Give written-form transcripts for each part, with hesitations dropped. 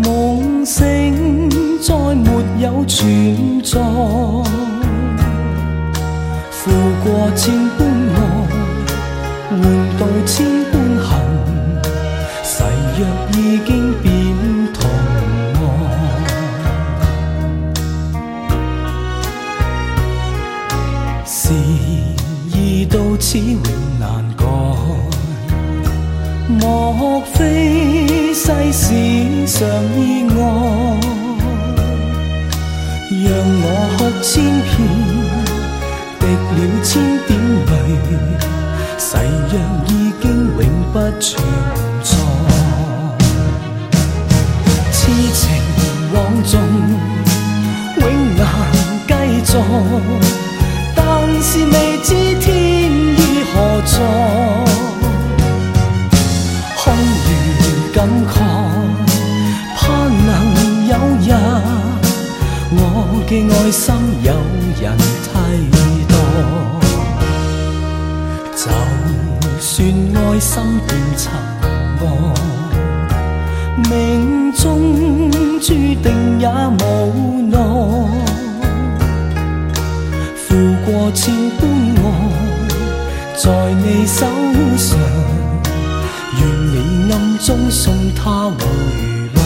梦醒再没有存在，负过千般爱，换到千般恨，誓约已经变同爱。事已到此永难改，莫非世事常意外？让我哭千遍，滴了千点泪，誓约已经永不存在。痴情枉纵，永难继续，但是未知天意何在。空餘感慨，盼能有日，我嘅愛心有人替代。就算愛心變塵埃，命中注定也無奈。負過千般愛，在你手上，願你暗中送他回來。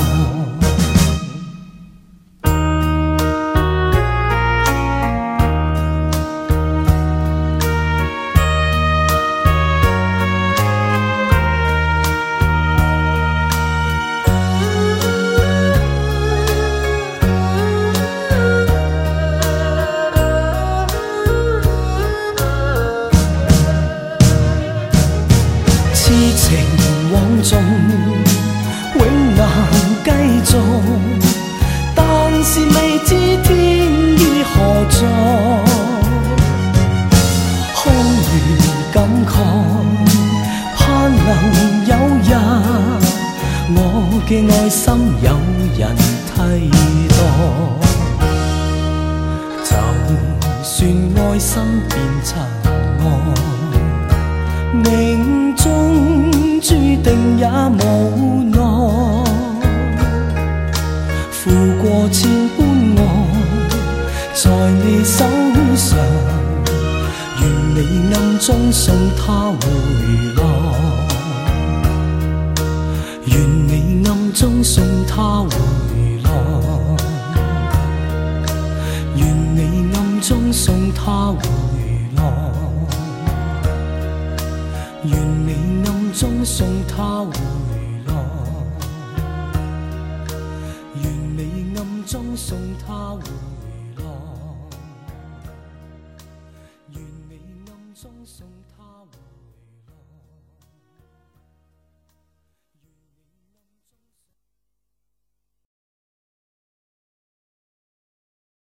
痴情枉纵，永難繼續，但是未知天意何在。空餘感慨，盼能有日，我嘅愛心有人替代。就算愛心變塵埃，命中注定也無奈。負過千般愛，在你手上，願你暗中送他回來。願你暗中送他回來。願你暗中送他回來。願你暗中送他回來。願你暗中送他回來。願你暗中送他